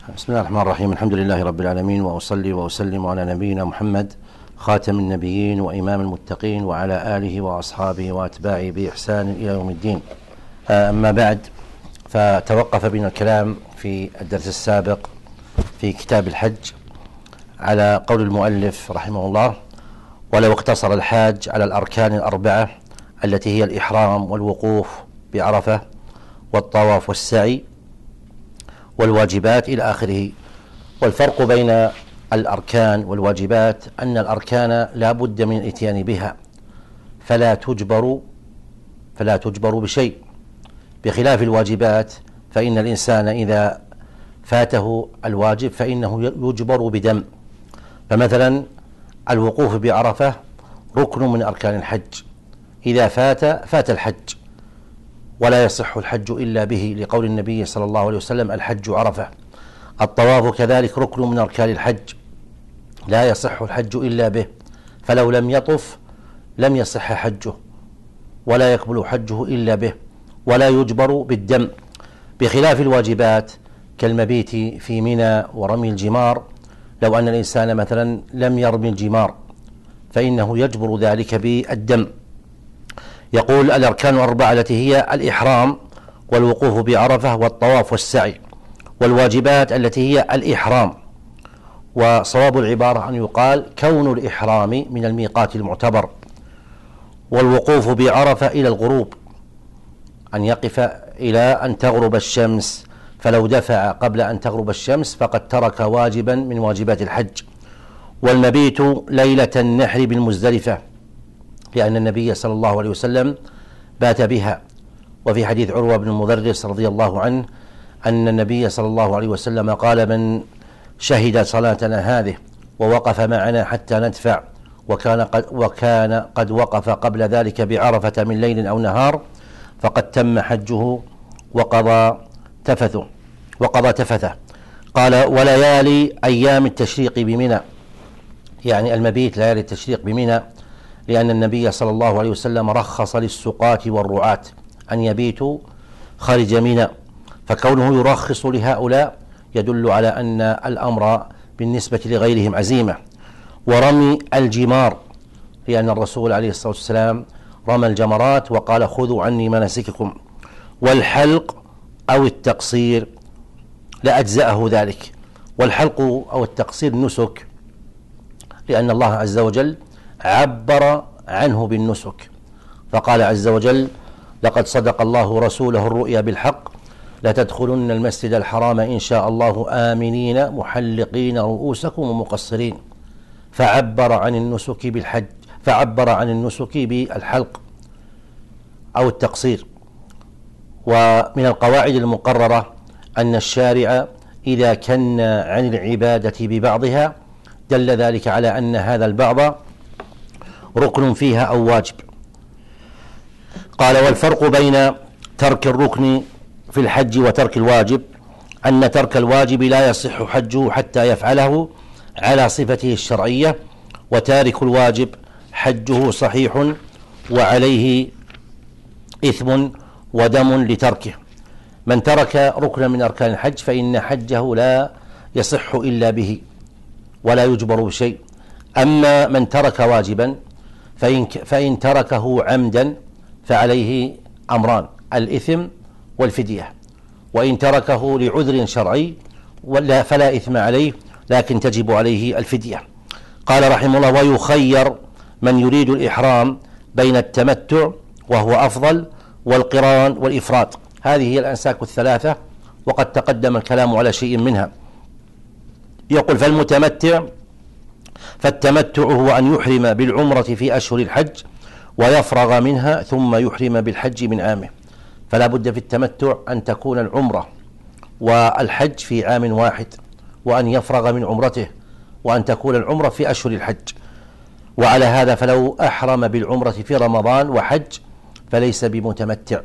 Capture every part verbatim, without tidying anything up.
بسم الله الرحمن الرحيم. الحمد لله رب العالمين، وأصلي وأسلم على نبينا محمد خاتم النبيين وإمام المتقين وعلى آله وأصحابه وأتباعه بإحسان إلى يوم الدين. أما بعد، فتوقف بنا الكلام في الدرس السابق في كتاب الحج على قول المؤلف رحمه الله: ولو اقتصر الحاج على الأركان الأربعة التي هي الإحرام والوقوف بعرفة والطواف والسعي والواجبات إلى آخره. والفرق بين الأركان والواجبات أن الأركان لا بد من الإتيان بها، فلا تجبر فلا تجبر بشيء، بخلاف الواجبات فإن الإنسان إذا فاته الواجب فإنه يجبر بدم. فمثلا الوقوف بعرفة ركن من أركان الحج، إذا فات فات الحج ولا يصح الحج إلا به، لقول النبي صلى الله عليه وسلم: الحج عرفة. الطواف كذلك ركن من أركان الحج، لا يصح الحج إلا به، فلو لم يطف لم يصح حجه ولا يقبل حجه إلا به، ولا يجبر بالدم، بخلاف الواجبات كالمبيت في منى ورمي الجمار. لو أن الإنسان مثلا لم يرمي الجمار فإنه يجبر ذلك بالدم. يقول: الأركان الأربعة التي هي الإحرام والوقوف بعرفة والطواف والسعي، والواجبات التي هي الإحرام. وصواب العبارة أن يقال: كون الإحرام من الميقات المعتبر، والوقوف بعرفة إلى الغروب، أن يقف إلى أن تغرب الشمس، فلو دفع قبل أن تغرب الشمس فقد ترك واجبا من واجبات الحج. والمبيت ليلة النحر بالمزدلفة، لأن النبي صلى الله عليه وسلم بات بها. وفي حديث عروة بن المدرس رضي الله عنه أن النبي صلى الله عليه وسلم قال: من شهد صلاتنا هذه ووقف معنا حتى ندفع وكان قد, وكان قد وقف قبل ذلك بعرفة من ليل أو نهار فقد تم حجه وقضى تفثه وقضى تفثه. قال: وليالي أيام التشريق بمنى، يعني المبيت ليالي التشريق بمنى، لأن النبي صلى الله عليه وسلم رخص للسقاة والرعاة أن يبيتوا خارج منى، فكونه يرخص لهؤلاء يدل على أن الأمر بالنسبة لغيرهم عزيمة. ورمي الجمار، لأن الرسول عليه الصلاة والسلام رمى الجمرات وقال: خذوا عني مناسككم. والحلق أو التقصير لأجزأه ذلك. والحلق أو التقصير نسك، لأن الله عز وجل عبر عنه بالنسك، فقال عز وجل: لقد صدق الله رسوله الرؤيا بالحق لتدخلن المسجد الحرام إن شاء الله آمنين محلقين رؤوسكم ومقصرين، فعبر عن النسك بالحج فعبر عن النسك بالحلق أو التقصير. ومن القواعد المقررة أن الشارع إذا كن عن العبادة ببعضها دل ذلك على أن هذا البعض ركن فيها أو واجب. قال: والفرق بين ترك الركن في الحج وترك الواجب أن ترك الواجب لا يصح حجه حتى يفعله على صفته الشرعية، وتارك الواجب حجه صحيح وعليه إثم ودم لتركه. من ترك ركنا من أركان الحج فإن حجه لا يصح إلا به ولا يجبر بشيء. أما من ترك واجبا فإن, فإن تركه عمدا فعليه أمران: الإثم والفدية. وإن تركه لعذر شرعي ولا فلا إثم عليه، لكن تجب عليه الفدية. قال رحمه الله: ويخير من يريد الإحرام بين التمتع وهو أفضل والقران والإفراد. هذه هي الأنساك الثلاثة، وقد تقدم الكلام على شيء منها. يقول: فالمتمتع فالتمتع هو أن يحرم بالعمرة في أشهر الحج ويفرغ منها ثم يحرم بالحج من عامه. فلا بد في التمتع أن تكون العمرة والحج في عام واحد، وأن يفرغ من عمرته، وأن تكون العمرة في أشهر الحج. وعلى هذا فلو أحرم بالعمرة في رمضان وحج فليس بمتمتع،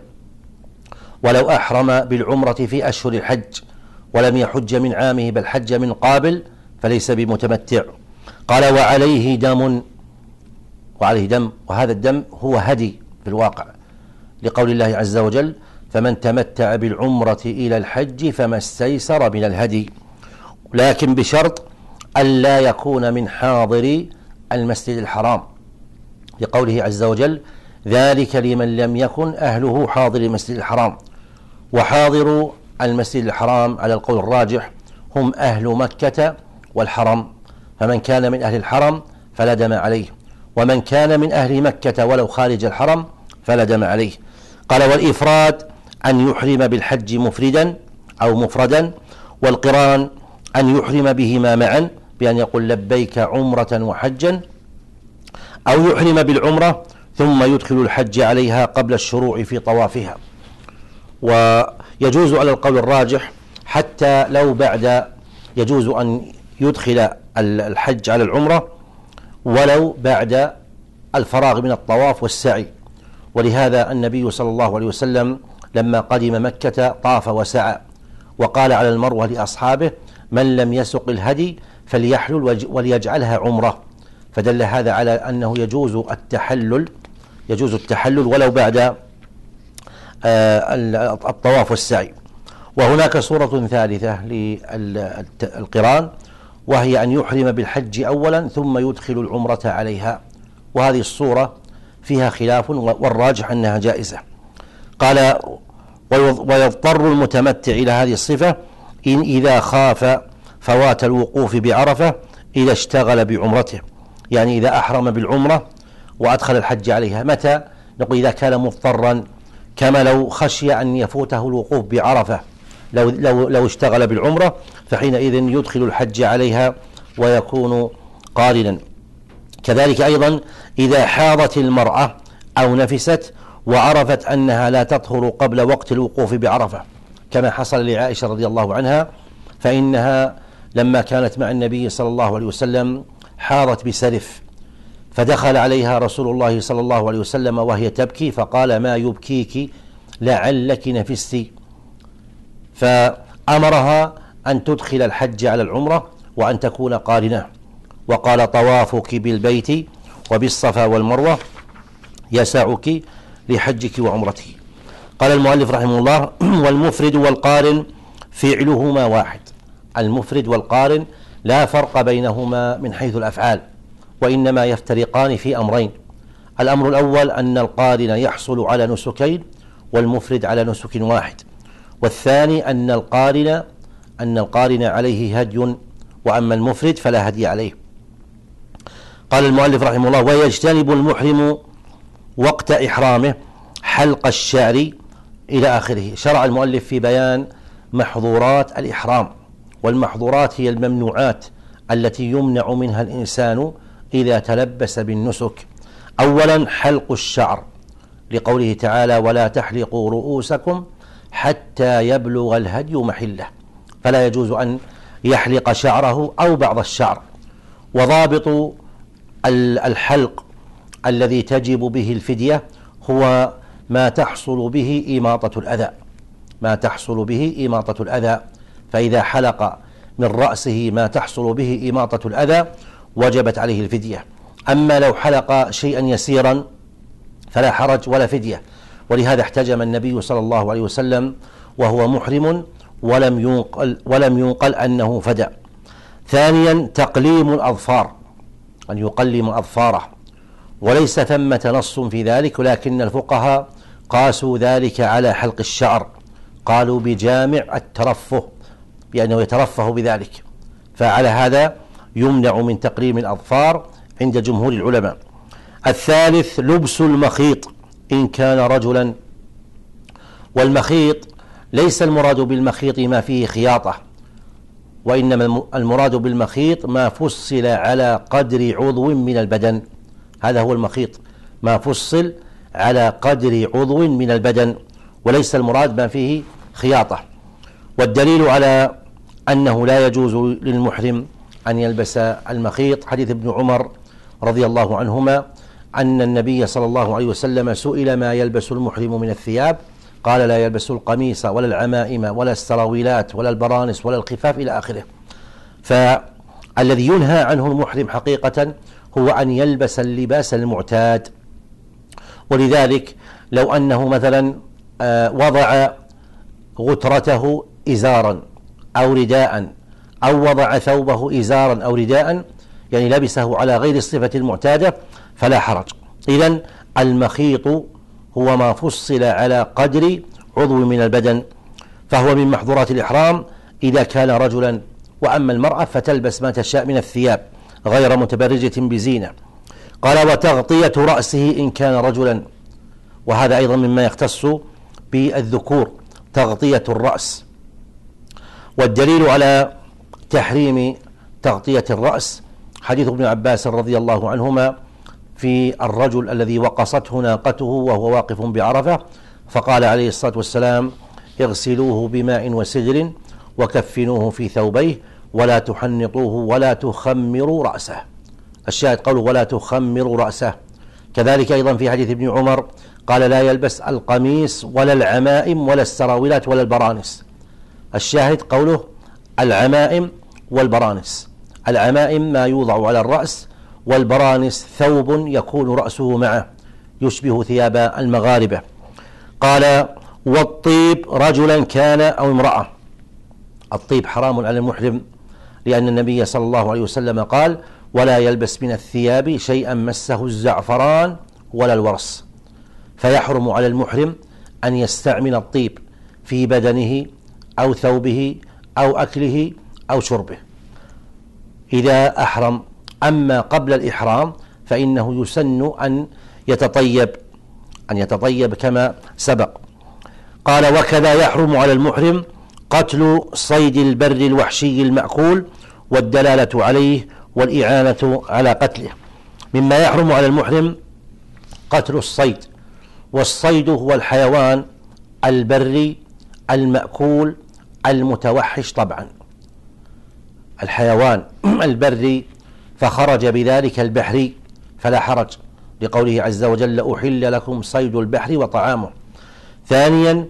ولو أحرم بالعمرة في أشهر الحج ولم يحج من عامه بل حج من قابل فليس بمتمتع. قال: وعليه دم وعليه دم وهذا الدم هو هدي في الواقع، لقول الله عز وجل: فمن تمتع بالعمرة إلى الحج فما استيسر من الهدي. لكن بشرط ألا يكون من حاضر المسجد الحرام، لقوله عز وجل: ذلك لمن لم يكن أهله حاضر المسجد الحرام. وحاضر المسجد الحرام على القول الراجح هم أهل مكة والحرم، فمن كان من أهل الحرم فلا دم عليه، ومن كان من أهل مكة ولو خارج الحرم فلا دم عليه. قال: والإفراد أن يحرم بالحج مفردا أو مفردا، والقران أن يحرم بهما معا بأن يقول لبيك عمرة وحجا، أو يحرم بالعمرة ثم يدخل الحج عليها قبل الشروع في طوافها. ويجوز على القول الراجح حتى لو بعد، يجوز أن يدخل الحج على العمرة ولو بعد الفراغ من الطواف والسعي. ولهذا النبي صلى الله عليه وسلم لما قدم مكة طاف وسعى، وقال على المروة لأصحابه: من لم يسق الهدي فليحلل وليجعلها عمرة. فدل هذا على أنه يجوز التحلل يجوز التحلل ولو بعد الطواف والسعي. وهناك صورة ثالثة للقران، وهي أن يحرم بالحج أولا ثم يدخل العمرة عليها، وهذه الصورة فيها خلاف والراجح أنها جائزة. قال: ويضطر المتمتع إلى هذه الصفة إن إذا خاف فوات الوقوف بعرفة إذا اشتغل بعمرته، يعني إذا أحرم بالعمرة وأدخل الحج عليها. متى؟ نقول إذا كان مضطرا، كما لو خشي أن يفوته الوقوف بعرفة، لو, لو, لو اشتغل بالعمرة فحينئذ يدخل الحج عليها ويكون قارنا. كذلك أيضا إذا حاضت المرأة أو نفست وعرفت أنها لا تطهر قبل وقت الوقوف بعرفة، كما حصل لعائشة رضي الله عنها، فإنها لما كانت مع النبي صلى الله عليه وسلم حاضت بسرف، فدخل عليها رسول الله صلى الله عليه وسلم وهي تبكي، فقال: ما يبكيك؟ لعلك نفست. فأمرها أن تدخل الحج على العمرة وأن تكون قارنة، وقال: طوافك بالبيت وبالصفا والمروة يسعك لحجك وعمرتك. قال المؤلف رحمه الله: والمفرد والقارن فعلهما واحد. المفرد والقارن لا فرق بينهما من حيث الأفعال، وإنما يفترقان في أمرين: الأمر الأول أن القارن يحصل على نسكين والمفرد على نسك واحد، والثاني أن القارن أن القارن عليه هدي، وأما المفرد فلا هدي عليه. قال المؤلف رحمه الله: ويجتنب المحرم وقت إحرامه حلق الشعر إلى آخره. شرع المؤلف في بيان محظورات الإحرام، والمحظورات هي الممنوعات التي يمنع منها الإنسان إذا تلبس بالنسك. أولا حلق الشعر، لقوله تعالى: ولا تحلقوا رؤوسكم حتى يبلغ الهدي محله، فلا يجوز أن يحلق شعره أو بعض الشعر. وضابط الحلق الذي تجب به الفدية هو ما تحصل به إماطة الأذى ما تحصل به إماطة الأذى فإذا حلق من رأسه ما تحصل به إماطة الأذى وجبت عليه الفدية. أما لو حلق شيئا يسيرا فلا حرج ولا فدية، ولهذا احتجم النبي صلى الله عليه وسلم وهو محرم ولم ينقل, ولم ينقل أنه فدى. ثانيا تقليم الأظفار، أن يقلم أظفاره، وليس ثمة نص في ذلك، ولكن الفقهاء قاسوا ذلك على حلق الشعر، قالوا بجامع الترفه، بأنه يترفه بذلك، فعلى هذا يمنع من تقليم الأظفار عند جمهور العلماء. الثالث لبس المخيط إن كان رجلا، والمخيط ليس المراد بالمخيط ما فيه خياطة، وإنما المراد بالمخيط ما فصل على قدر عضو من البدن، هذا هو المخيط، ما فصل على قدر عضو من البدن، وليس المراد ما فيه خياطة. والدليل على أنه لا يجوز للمحرم أن يلبس المخيط حديث ابن عمر رضي الله عنهما أن النبي صلى الله عليه وسلم سئل ما يلبس المحرم من الثياب، قال: لا يلبس القميص ولا العمائم ولا السراويلات ولا البرانس ولا الخفاف إلى آخره. فالذي ينهى عنه المحرم حقيقة هو أن يلبس اللباس المعتاد. ولذلك لو أنه مثلا وضع غترته إزارا أو رداء أو وضع ثوبه إزارا أو رداء يعني لبسه على غير الصفة المعتادة فلا حرج. إذن المخيط هو ما فصل على قدر عضو من البدن، فهو من محظورات الإحرام إذا كان رجلا. وأما المرأة فتلبس ما تشاء من الثياب غير متبرجة بزينة. قال وتغطية رأسه إن كان رجلا، وهذا أيضا مما يختص بالذكور، تغطية الرأس. والدليل على تحريم تغطية الرأس حديث ابن عباس رضي الله عنهما في الرجل الذي وقصته ناقته وهو واقف بعرفة، فقال عليه الصلاة والسلام اغسلوه بماء وسدر وكفنوه في ثوبيه ولا تحنطوه ولا تخمروا رأسه. الشاهد قوله ولا تخمروا رأسه. كذلك أيضا في حديث ابن عمر قال لا يلبس القميص ولا العمائم ولا السراويلات ولا البرانس. الشاهد قوله العمائم والبرانس. العمائم ما يوضع على الرأس، والبرانس ثوب يكون رأسه معه يشبه ثياب المغاربة. قال والطيب رجلا كان أو امرأة. الطيب حرام على المحرم، لأن النبي صلى الله عليه وسلم قال ولا يلبس من الثياب شيئا مسه الزعفران ولا الورس. فيحرم على المحرم أن يستعمل الطيب في بدنه أو ثوبه أو أكله أو شربه إذا أحرم. أما قبل الإحرام فإنه يسن أن يتطيب أن يتطيب كما سبق. قال وكذا يحرم على المحرم قتل صيد البر الوحشي المأكول والدلالة عليه والإعانة على قتله. مما يحرم على المحرم قتل الصيد، والصيد هو الحيوان البري المأكول المتوحش طبعا. الحيوان البري فخرج بذلك البحري فلا حرج، لقوله عز وجل أحل لكم صيد البحر وطعامه. ثانيا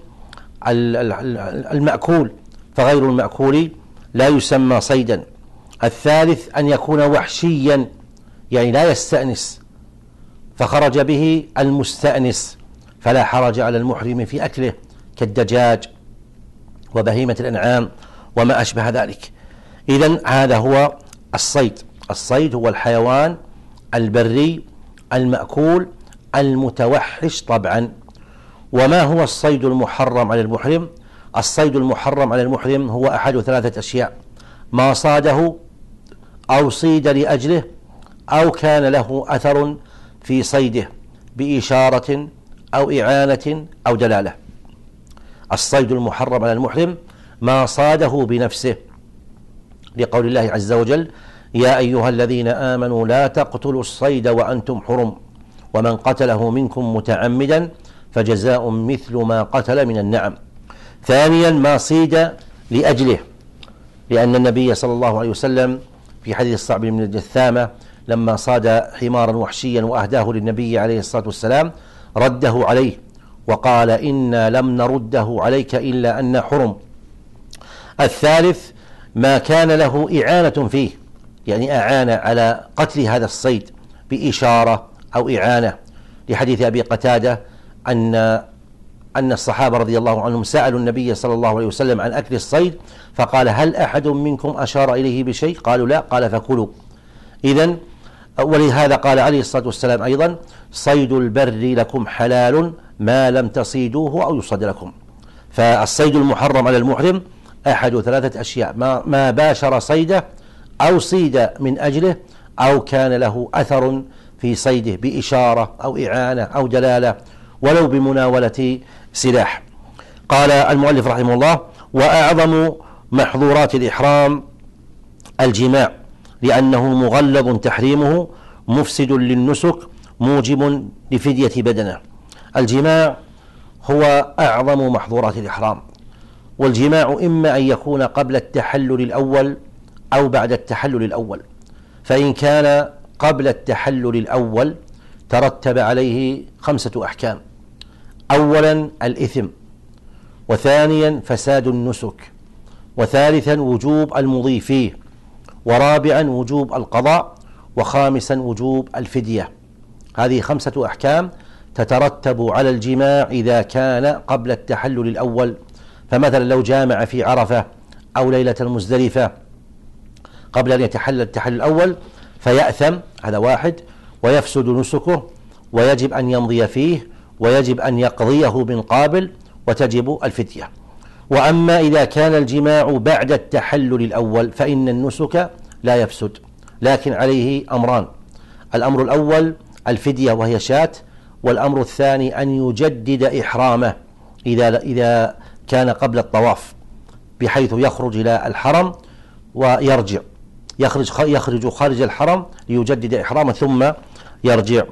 المأكول، فغير المأكول لا يسمى صيدا. الثالث أن يكون وحشيا يعني لا يستأنس، فخرج به المستأنس فلا حرج على المحرم في أكله كالدجاج وبهيمة الأنعام وما أشبه ذلك. إذن هذا هو الصيد. الصيد هو الحيوان البري المأكول المتوحش طبعا. وما هو الصيد المحرم على المحرم؟ الصيد المحرم على المحرم هو أحد ثلاثة أشياء: ما صاده أو صيد لأجله أو كان له أثر في صيده بإشارة أو إعانة أو دلالة. الصيد المحرم على المحرم ما صاده بنفسه، لقول الله عز وجل يا أيها الذين آمنوا لا تقتلوا الصيد وأنتم حرم ومن قتله منكم متعمدا فجزاء مثل ما قتل من النعم. ثانيا ما صيد لأجله، لأن النبي صلى الله عليه وسلم في حديث الصعب بن الجثامة لما صاد حمارا وحشيا وأهداه للنبي عليه الصلاة والسلام رده عليه وقال إنا لم نرده عليك إلا أن حرم. الثالث ما كان له إعانة فيه، يعني أعان على قتل هذا الصيد بإشارة أو إعانة، لحديث أبي قتادة أن أن الصحابة رضي الله عنهم سألوا النبي صلى الله عليه وسلم عن أكل الصيد فقال هل أحد منكم أشار إليه بشيء؟ قالوا لا، قال فكلوا. إذن ولهذا قال عليه الصلاة والسلام أيضا صيد البر لكم حلال ما لم تصيدوه أو يصد لكم. فالصيد المحرم على المحرم أحد ثلاثة أشياء: ما, ما باشر صيده أو صيد من أجله أو كان له أثر في صيده بإشارة أو إعانة أو دلالة ولو بمناولة سلاح. قال المؤلف رحمه الله وأعظم محظورات الإحرام الجماع، لأنه مغلظ تحريمه مفسد للنسك موجب لفدية بدنه. الجماع هو أعظم محظورات الإحرام، والجماع إما أن يكون قبل التحلل الأول أو بعد التحلل الأول. فإن كان قبل التحلل الأول ترتب عليه خمسة أحكام: أولا الإثم، وثانيا فساد النسك، وثالثا وجوب المضي فيه، ورابعا وجوب القضاء، وخامسا وجوب الفدية. هذه خمسة أحكام تترتب على الجماع إذا كان قبل التحلل الأول. فمثلا لو جامع في عرفة أو ليلة المزدلفة قبل أن يتحلل التحلل الأول فيأثم، هذا واحد، ويفسد نسكه، ويجب أن يمضي فيه، ويجب أن يقضيه من قابل، وتجب الفدية. وأما إذا كان الجماع بعد التحلل الأول فإن النسك لا يفسد، لكن عليه أمران: الأمر الأول الفدية وهي شاة، والأمر الثاني أن يجدد إحرامه إذا إذا كان قبل الطواف، بحيث يخرج إلى الحرم ويرجع، يخرج يخرج خارج الحرم ليجدد إحرامه ثم يرجع.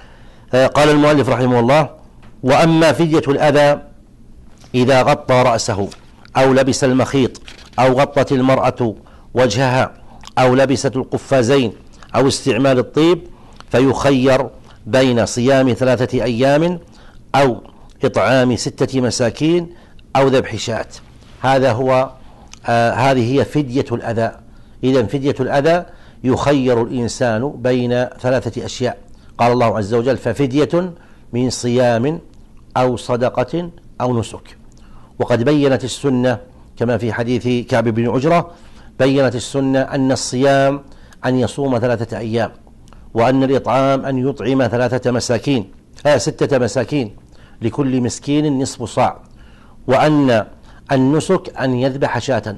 قال المؤلف رحمه الله: وأما فدية الأذى إذا غطى رأسه أو لبس المخيط أو غطت المرأة وجهها أو لبست القفازين أو استعمال الطيب، فيخير بين صيام ثلاثة أيام أو إطعام ستة مساكين أو ذبح شاة. هذا هو آه هذه هي فدية الأذى. إذن فدية الأذى يخير الإنسان بين ثلاثة أشياء. قال الله عز وجل: ففدية من صيام أو صدقة أو نسك. وقد بينت السنة كما في حديث كعب بن عجرة، بينت السنة أن الصيام أن يصوم ثلاثة أيام، وأن الإطعام أن يطعم ثلاثة مساكين آه ستة مساكين لكل مسكين نصف صاع، وأن النسك أن يذبح شاة.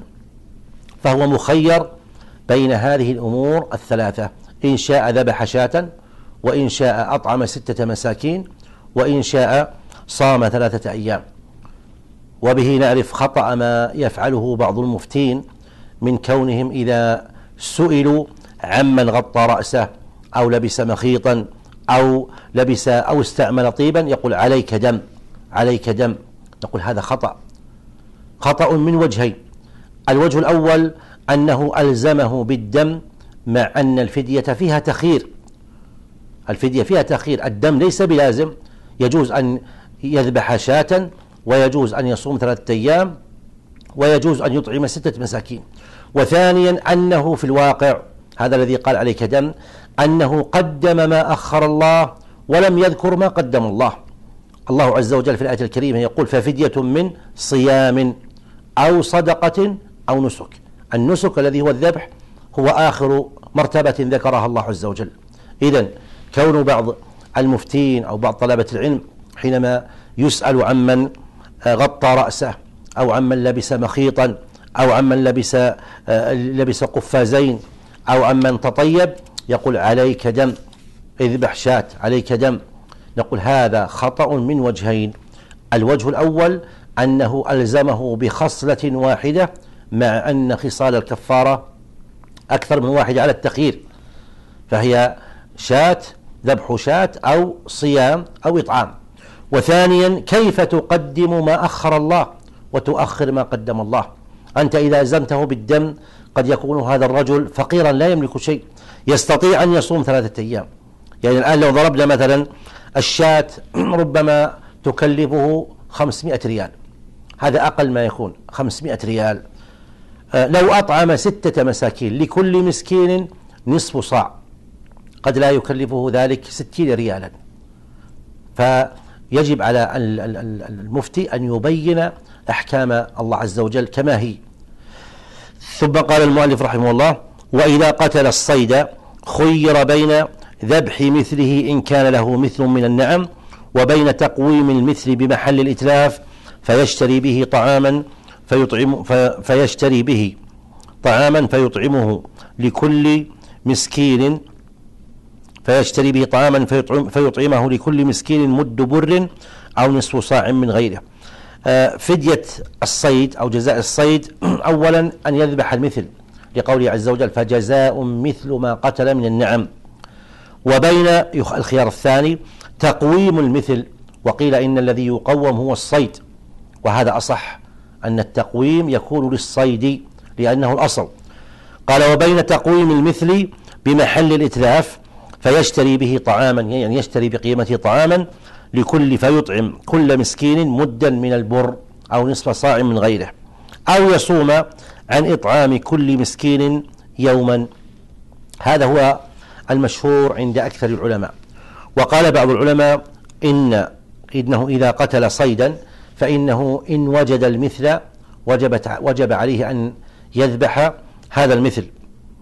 فهو مخير بين هذه الأمور الثلاثة: إن شاء ذبح شاة، وإن شاء أطعم ستة مساكين، وإن شاء صام ثلاثة أيام. وبه نعرف خطأ ما يفعله بعض المفتين من كونهم إذا سئلوا عمن غطى رأسه أو لبس مخيطا أو لبس أو استعمل طيبا يقول: عليك دم، عليك دم. نقول هذا خطأ، خطأ من وجهين: الوجه الأول أنه ألزمه بالدم، مع أن الفدية فيها تخيير، الفدية فيها تخيير، الدم ليس بلازم، يجوز أن يذبح شاة، ويجوز أن يصوم ثلاثة أيام، ويجوز أن يطعم ستة مساكين. وثانيا أنه في الواقع، هذا الذي قال عليك دم، أنه قدم ما أخر الله ولم يذكر ما قدم الله. الله عز وجل في الآية الكريمة يقول: ففدية من صيام أو صدقة أو نسك. النسك الذي هو الذبح هو آخر مرتبة ذكرها الله عز وجل. إذن كون بعض المفتين أو بعض طلبة العلم حينما يسأل عمن غطى رأسه أو عمن لبس مخيطا أو عمن لبس لبس قفازين أو عمن تطيب يقول: عليك دم، اذبح شاة، عليك دم. نقول هذا خطأ من وجهين: الوجه الأول أنه ألزمه بخصلة واحدة، مع أن خصال الكفارة أكثر من واحد على التخيير، فهي شاة، ذبح شاة، أو صيام أو إطعام. وثانيا كيف تقدم ما أخر الله وتؤخر ما قدم الله؟ أنت إذا ألزمته بالدم قد يكون هذا الرجل فقيرا لا يملك شيء، يستطيع أن يصوم ثلاثة أيام. يعني الآن لو ضربنا مثلا الشاة ربما تكلفه خمسمائة ريال، هذا أقل ما يكون، خمسمائة ريال. لو أطعم ستة مساكين لكل مسكين نصف صاع قد لا يكلفه ذلك ستين ريالا. فيجب على المفتي أن يبين أحكام الله عز وجل كما هي. ثم قال المؤلف رحمه الله: وإذا قتل الصيد خير بين ذبح مثله إن كان له مثل من النعم، وبين تقويم المثل بمحل الإتلاف فيشتري به طعاما فيطعم فيشتري به طعاما فيطعمه لكل مسكين فيشتري به طعاما فيطعم فيطعمه لكل مسكين مد بر أو نصف صاع من غيره. فدية الصيد أو جزاء الصيد أولا أن يذبح المثل، لقوله عز وجل: فجزاء مثل ما قتل من النعم. وبين الخيار الثاني تقويم المثل، وقيل إن الذي يقوم هو الصيد، وهذا أصح، أن التقويم يكون للصيد لأنه الأصل. قال: وبين تقويم المثل بمحل الإتلاف فيشتري به طعاما، يعني يشتري بقيمته طعاما لكل فيطعم كل مسكين مدا من البر أو نصف صاع من غيره، أو يصوم عن إطعام كل مسكين يوما. هذا هو المشهور عند أكثر العلماء. وقال بعض العلماء إن إنه إذا قتل صيدا فإنه إن وجد المثل وجب وجب عليه أن يذبح هذا المثل،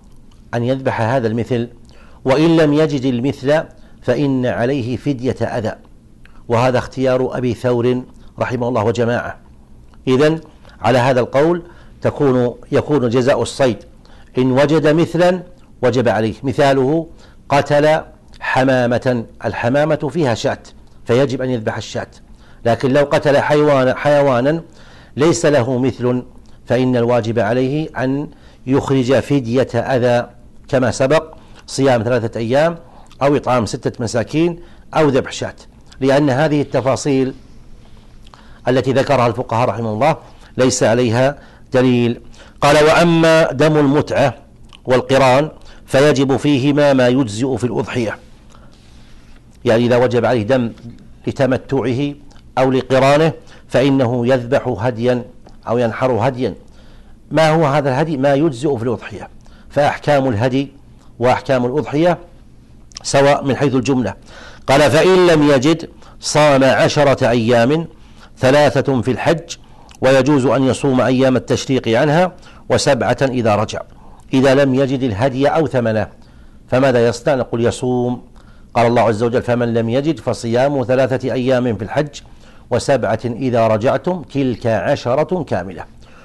أن يذبح هذا المثل، وإن لم يجد المثل فإن عليه فدية أذى، وهذا اختيار أبي ثور رحمه الله وجماعة. إذن على هذا القول تكون يكون جزاء الصيد إن وجد مثلا وجب عليه. مثاله قتل حمامة، الحمامة فيها شاة فيجب أن يذبح الشاة، لكن لو قتل حيوان حيوانا ليس له مثل فإن الواجب عليه أن يخرج فدية أذى كما سبق، صيام ثلاثة أيام أو إطعام ستة مساكين أو ذبح شاة، لأن هذه التفاصيل التي ذكرها الفقهاء رحمه الله ليس عليها دليل. قال: وأما دم المتعة والقران فيجب فيهما ما يجزئ في الأضحية، يعني إذا وجب عليه دم لتمتعه أو لقرانه فإنه يذبح هديا أو ينحر هديا. ما هو هذا الهدي؟ ما يجزئ في الأضحية. فأحكام الهدي وأحكام الأضحية سواء من حيث الجملة. قال: فإن لم يجد صام عشرة أيام، ثلاثة في الحج، ويجوز أن يصوم أيام التشريق عنها، وسبعة إذا رجع. إذا لم يجد الهدي أو ثمنه فماذا يصنع؟ نقول يصوم. قال الله عز وجل: فمن لم يجد فصيام ثلاثة أيام في الحج وسبعة إذا رجعتم، تلك عشرة كاملة.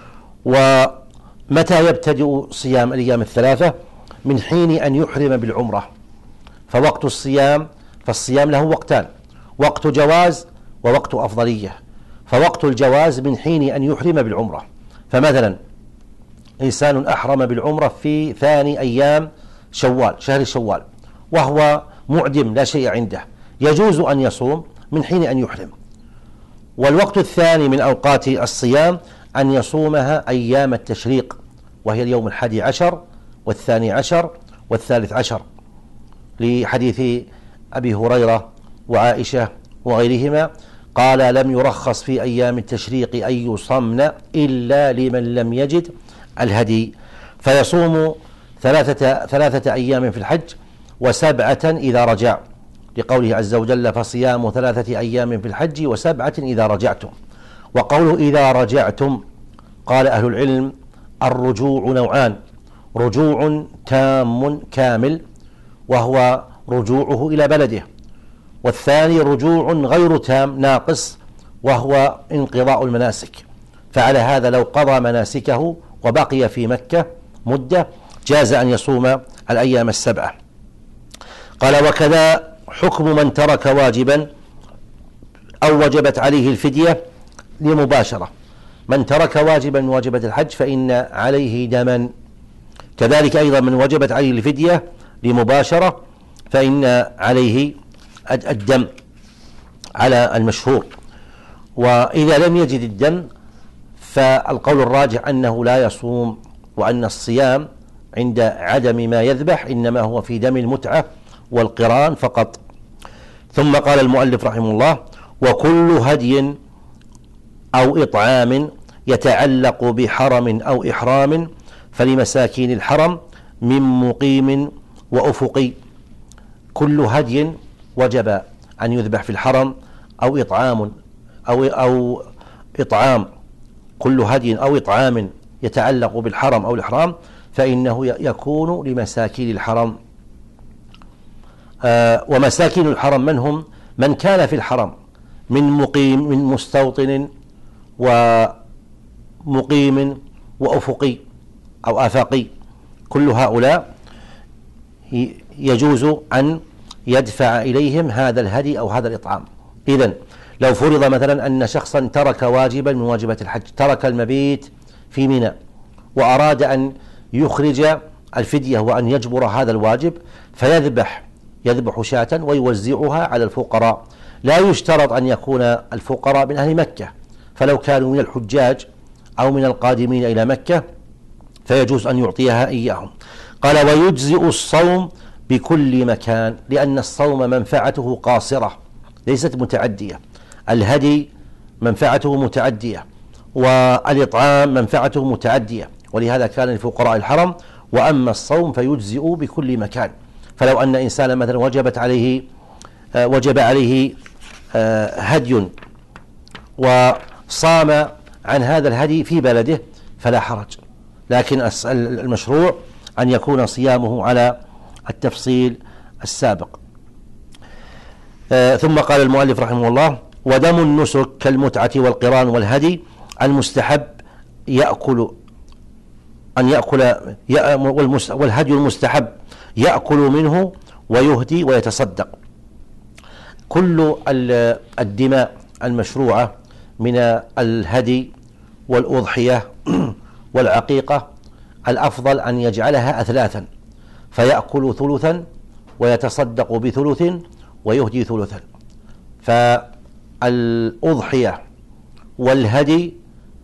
ومتى يبتدئ صيام الأيام الثلاثة؟ من حين أن يحرم بالعمرة. فوقت الصيام فالصيام له وقتان: وقت جواز ووقت أفضلية. فوقت الجواز من حين أن يحرم بالعمرة. فمثلا إنسان أحرم بالعمرة في ثاني أيام شوال، شهر شوال، وهو معدم لا شيء عنده، يجوز أن يصوم من حين أن يحرم. والوقت الثاني من أوقات الصيام أن يصومها أيام التشريق، وهي اليوم الحادي عشر والثاني عشر والثالث عشر، لحديث أبي هريرة وعائشة وغيرهما قال: لم يرخص في أيام التشريق أن يصمن إلا لمن لم يجد الهدي. فيصوم ثلاثة, ثلاثة أيام في الحج وسبعة إذا رجع، لقوله عز وجل: فصيام ثلاثة أيام في الحج وسبعة إذا رجعتم. وقوله إذا رجعتم، قال أهل العلم: الرجوع نوعان: رجوع تام كامل وهو رجوعه إلى بلده، والثاني رجوع غير تام ناقص وهو انقضاء المناسك. فعلى هذا لو قضى مناسكه وبقي في مكة مدة جاز أن يصوم الأيام السبعة. قال: وكذا حكم من ترك واجبا أو وجبت عليه الفدية لمباشرة. من ترك واجبا من واجبات الحج فإن عليه دما، كذلك أيضا من وجبت عليه الفدية لمباشرة فإن عليه الدم على المشهور. وإذا لم يجد الدم فالقول الراجح أنه لا يصوم، وأن الصيام عند عدم ما يذبح إنما هو في دم المتعة والقران فقط. ثم قال المؤلف رحمه الله: وكل هدي أو إطعام يتعلق بحرم أو إحرام فلمساكين الحرم من مقيم وأفقي. كل هدي وجب أن يذبح في الحرم أو إطعام أو أو إطعام كل هدي أو إطعام يتعلق بالحرم أو الإحرام فإنه يكون لمساكين الحرم. آه ومساكين الحرم من هم؟ من كان في الحرم من مقيم من مستوطن ومقيم وأفقي أو آفاقي، كل هؤلاء يجوز أن يدفع إليهم هذا الهدي أو هذا الإطعام. إذن لو فرض مثلا أن شخصا ترك واجبا من واجبات الحج، ترك المبيت في منى وأراد أن يخرج الفدية وأن يجبر هذا الواجب، فيذبح يذبح شاة ويوزعها على الفقراء. لا يشترط أن يكون الفقراء من أهل مكة، فلو كانوا من الحجاج أو من القادمين إلى مكة فيجوز أن يعطيها إياهم. قال: ويجزئ الصوم بكل مكان، لأن الصوم منفعته قاصرة ليست متعدية. الهدي منفعته متعدية والإطعام منفعته متعدية، ولهذا كان لفقراء الحرم. وأما الصوم فيجزئ بكل مكان. فلو أن إنسانا مثلا وجبت عليه آه وجب عليه آه هدي وصام عن هذا الهدي في بلده فلا حرج، لكن المشروع أن يكون صيامه على التفصيل السابق. آه ثم قال المؤلف رحمه الله: ودم النسك كالمتعة والقران والهدي المستحب يأكل أن يأكل والهدي المستحب يأكل منه ويهدي ويتصدق. كل الدماء المشروعة من الهدي والأضحية والعقيقة الأفضل أن يجعلها أثلاثا، فيأكل ثلثا ويتصدق بثلث ويهدي ثلثا. فالأضحية والهدي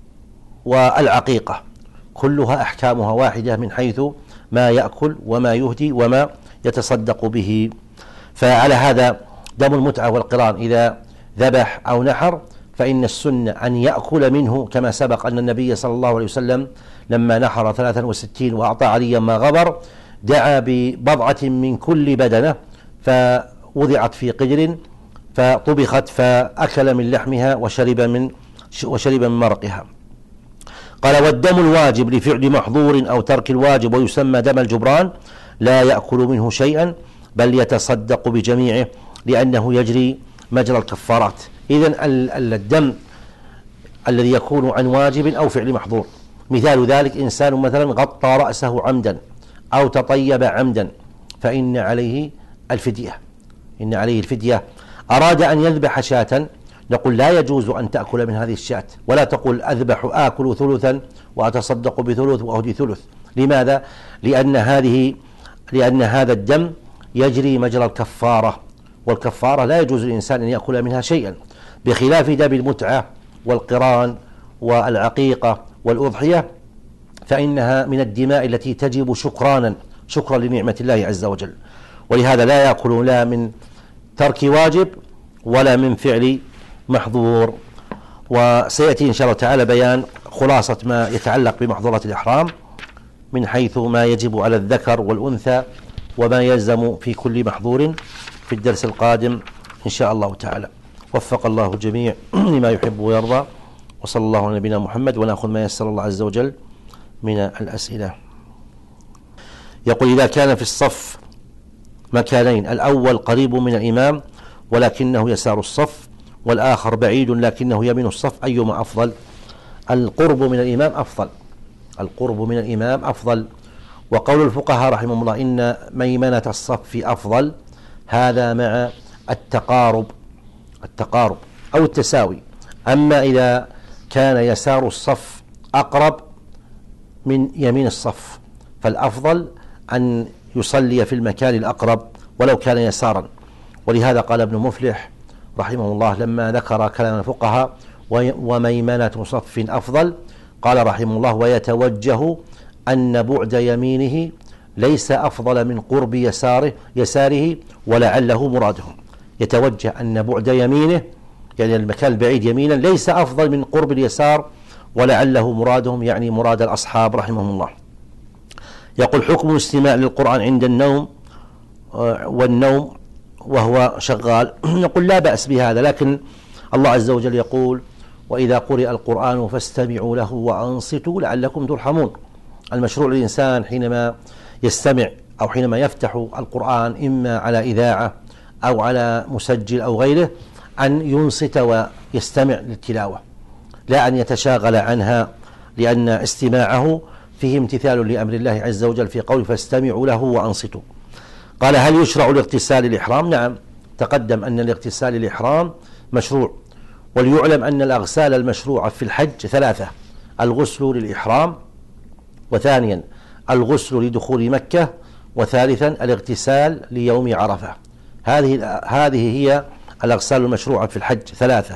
والعقيقة كلها أحكامها واحدة من حيث ما يأكل وما يهدي وما يتصدق به. فعلى هذا دم المتعة والقران إذا ذبح أو نحر فإن السنة أن يأكل منه، كما سبق أن النبي صلى الله عليه وسلم لما نحر ثلاثا وستين وأعطى عليا ما غبر دعا ببضعة من كل بدنة فوضعت في قدر فطبخت فأكل من لحمها وشرب من وشرب من مرقها. قال: والدم الواجب لفعل محظور أو ترك الواجب ويسمى دم الجبران لا يأكل منه شيئا بل يتصدق بجميعه لأنه يجري مجرى الكفارات. إذن الدم الذي يكون عن واجب أو فعل محظور، مثال ذلك إنسان مثلا غطى رأسه عمدا أو تطيب عمدا فإن عليه الفدية إن عليه الفدية. أراد أن يذبح شاة نقول لا يجوز أن تأكل من هذه الشاة، ولا تقول أذبح آكل ثلثا وأتصدق بثلث وأهدي ثلث. لماذا؟ لأن هذه لأن هذا الدم يجري مجرى الكفارة، والكفارة لا يجوز للإنسان أن يأكل منها شيئا، بخلاف دم المتعة والقران والعقيقة والأضحية فإنها من الدماء التي تجب شكرانا شكرا لنعمة الله عز وجل، ولهذا لا يأكل لا من ترك واجب ولا من فعل محظور. وسيأتي إن شاء الله تعالى بيان خلاصة ما يتعلق بمحظورات الإحرام من حيث ما يجب على الذكر والأنثى وما يلزم في كل محظور في الدرس القادم إن شاء الله تعالى. وفق الله الجميع لما يحب ويرضى، وصلى الله على نبينا محمد. ونأخذ ما يسر الله عز وجل من الأسئلة. يقول: إذا كان في الصف مكانين، الأول قريب من الإمام ولكنه يسار الصف، والآخر بعيد لكنه يمين الصف، أيما أفضل؟ القرب من الإمام أفضل القرب من الإمام أفضل. وقول الفقهاء رحمهم الله إن ميمنة الصف أفضل، هذا مع التقارب التقارب أو التساوي. أما إذا كان يسار الصف أقرب من يمين الصف فالأفضل أن يصلي في المكان الأقرب ولو كان يسارا. ولهذا قال ابن مفلح رحمه الله لما ذكر كلام الفقهاء: وميمنة صف أفضل، قال رحمه الله: ويتوجه أن بعد يمينه ليس أفضل من قرب يساره يساره ولعله مرادهم. يتوجه أن بعد يمينه يعني المكان البعيد يمينا ليس أفضل من قرب اليسار ولعله مرادهم، يعني مراد الأصحاب رحمهم الله. يقول: حكم الاستماع للقرآن عند النوم والنوم وهو شغال. نقول لا بأس بهذا، لكن الله عز وجل يقول: وإذا قرئ القرآن فاستمعوا له وأنصتوا لعلكم ترحمون. المشروع للإنسان حينما يستمع أو حينما يفتح القرآن إما على إذاعة أو على مسجل أو غيره أن ينصت ويستمع للتلاوة، لا أن يتشاغل عنها، لأن استماعه فيه امتثال لأمر الله عز وجل في قوله: فاستمعوا له وأنصتوا. قال: هل يشرع الاغتسال للإحرام؟ نعم، تقدم أن الاغتسال للإحرام مشروع. وليعلم أن الأغسال المشروعة في الحج ثلاثة: الغسل للإحرام، وثانيا الغسل لدخول مكة، وثالثا الاغتسال ليوم عرفة. هذه هذه هي الأغسال المشروعة في الحج ثلاثة،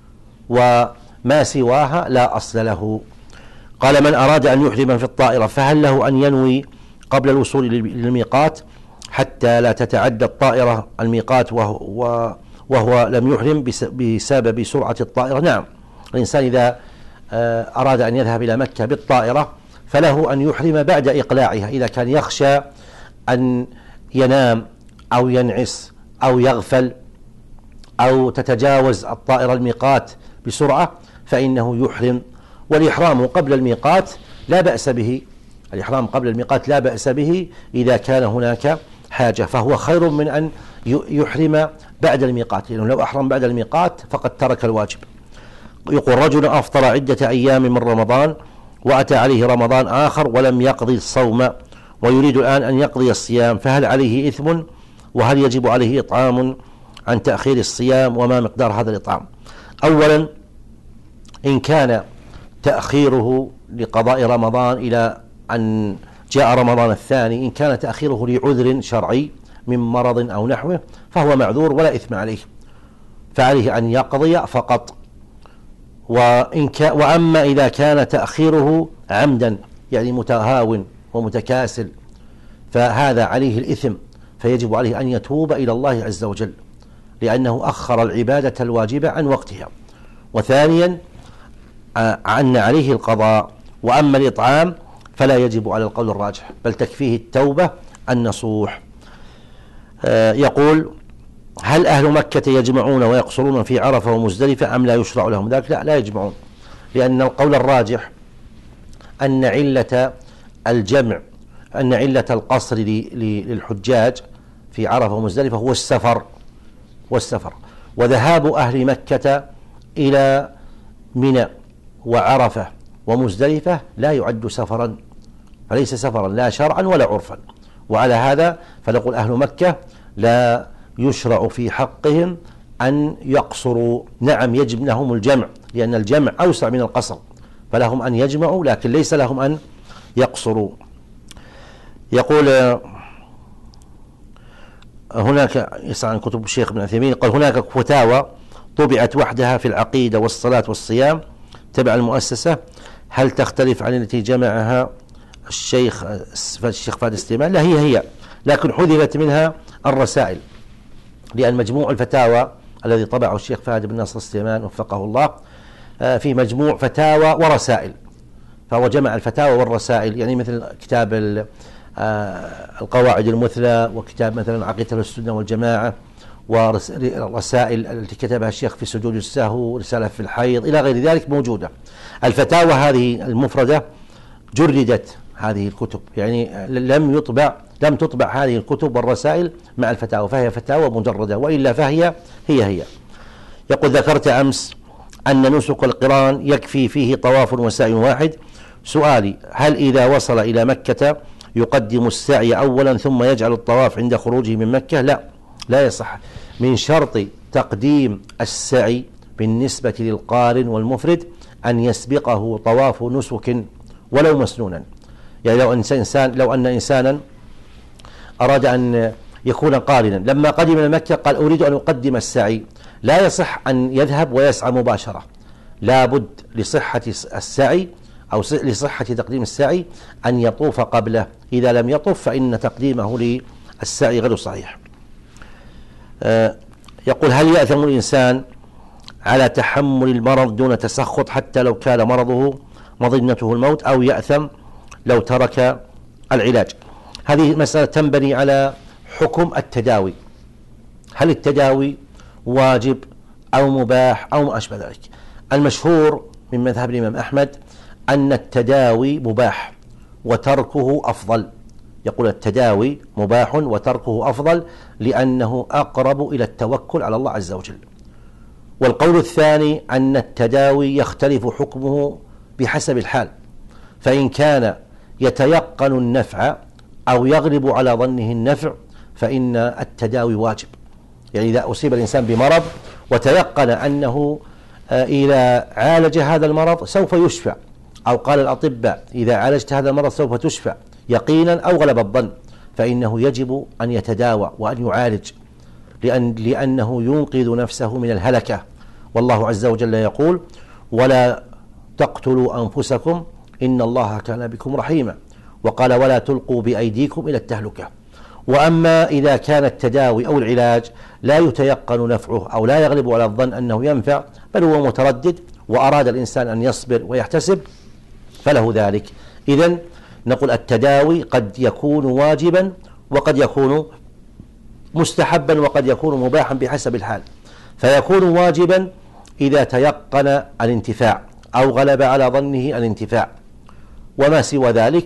وما سواها لا أصل له. قال: من أراد أن يحرم في الطائرة فهل له أن ينوي قبل الوصول للميقات حتى لا تتعدى الطائرة الميقات وهو, وهو لم يحرم بسبب سرعة الطائرة؟ نعم، الإنسان إذا أراد أن يذهب إلى مكة بالطائرة فله أن يحرم بعد إقلاعها، إذا كان يخشى أن ينام أو ينعس أو يغفل أو تتجاوز الطائرة الميقات بسرعة فإنه يحرم. والإحرام قبل الميقات لا بأس به، الإحرام قبل الميقات لا بأس به إذا كان هناك حاجة، فهو خير من أن يحرم بعد الميقات، لأنه لو أحرم بعد الميقات فقد ترك الواجب. يقول رجل أفطر عدة أيام من رمضان وأتى عليه رمضان آخر ولم يقضي الصوم ويريد الآن أن يقضي الصيام، فهل عليه إثم؟ وهل يجب عليه إطعام عن تأخير الصيام؟ وما مقدار هذا الإطعام؟ أولا، إن كان تأخيره لقضاء رمضان إلى أن جاء رمضان الثاني، إن كان تأخيره لعذر شرعي من مرض أو نحوه فهو معذور ولا إثم عليه، فعليه أن يقضي فقط. وإن كان وأما إذا كان تأخيره عمدا يعني متهاون ومتكاسل فهذا عليه الإثم، فيجب عليه أن يتوب إلى الله عز وجل لأنه أخر العبادة الواجبة عن وقتها. وثانيا أن عليه القضاء. وأما الإطعام فلا يجب على القول الراجح، بل تكفيه التوبة النصوح. يقول هل أهل مكة يجمعون ويقصرون في عرفة ومزدلفة أم لا يشرع لهم ذلك؟ لا لا يجمعون، لأن القول الراجح أن علة الجمع أن علة القصر للحجاج في عرفة ومزدلفة هو السفر والسفر وذهاب أهل مكة إلى منى وعرفة ومزدلفة لا يعد سفرا، فليس سفرا لا شرعا ولا عرفا. وعلى هذا فنقول أهل مكة لا يشرع في حقهم أن يقصروا. نعم يجب لهم الجمع لأن الجمع أوسع من القصر، فلهم أن يجمعوا لكن ليس لهم أن يقصروا. يقول هناك يسعى عن كتب الشيخ ابن عثيمين قال هناك فتاوى طبعت وحدها في العقيدة والصلاة والصيام تبع المؤسسة، هل تختلف عن التي جمعها الشيخ الشيخ فهد السليمان؟ لا، هي هي لكن حذفت منها الرسائل، لأن مجموع الفتاوى الذي طبعه الشيخ فهد بن ناصر السليمان وفقه الله في مجموع فتاوى ورسائل، فهو جمع الفتاوى والرسائل، يعني مثل كتاب القواعد المثلى وكتاب مثلا عقيدة السنة والجماعة والرسائل التي كتبها الشيخ في سجود السهو، رسالة في الحيض إلى غير ذلك موجودة. الفتاوى هذه المفردة جردت هذه الكتب، يعني لم يطبع لم تطبع هذه الكتب والرسائل مع الفتاوى، فهي فتاوى مجردة، وإلا فهي هي هي. يقول ذكرت أمس أن نسك القران يكفي فيه طواف وسعي واحد، سؤالي هل إذا وصل إلى مكة يقدم السعي أولا ثم يجعل الطواف عند خروجه من مكة؟ لا لا يصح. من شرط تقديم السعي بالنسبة للقارن والمفرد أن يسبقه طواف نسك ولو مسنونا، يعني لو إنسان لو أن إنسانا أراد أن يكون قارنا لما قدم من مكة قال أريد أن أقدم السعي، لا يصح أن يذهب ويسعى مباشرة، لابد لصحة السعي أو لصحة تقديم السعي أن يطوف قبله، إذا لم يطوف فإن تقديمه للسعي غير صحيح. يقول هل يأثم الإنسان على تحمل المرض دون تسخط حتى لو كان مرضه مظنته الموت، أو يأثم لو ترك العلاج؟ هذه مسألة تنبني على حكم التداوي، هل التداوي واجب أو مباح أو ما أشبه ذلك؟ المشهور من مذهب الإمام أحمد أن التداوي مباح وتركه أفضل، يقول التداوي مباح وتركه أفضل لأنه أقرب إلى التوكل على الله عز وجل. والقول الثاني أن التداوي يختلف حكمه بحسب الحال، فإن كان يتيقن النفع أو يغلب على ظنه النفع فإن التداوي واجب، يعني إذا أصيب الإنسان بمرض وتيقن أنه إذا عالج هذا المرض سوف يشفى، أو قال الأطباء إذا عالجت هذا المرض سوف تشفى يقينا أو غلب الظن، فإنه يجب أن يتداوى وأن يعالج، لأن لأنه ينقذ نفسه من الهلكة. والله عز وجل يقول ولا تقتلوا أنفسكم إن الله كان بكم رحيما، وقال ولا تلقوا بأيديكم إلى التهلكة. وأما إذا كان التداوي أو العلاج لا يتيقن نفعه أو لا يغلب على الظن أنه ينفع بل هو متردد وأراد الإنسان أن يصبر ويحتسب فله ذلك. إذن نقول التداوي قد يكون واجبا وقد يكون مستحبا وقد يكون مباحا بحسب الحال، فيكون واجبا إذا تيقن الانتفاع أو غلب على ظنه الانتفاع، وما سوى ذلك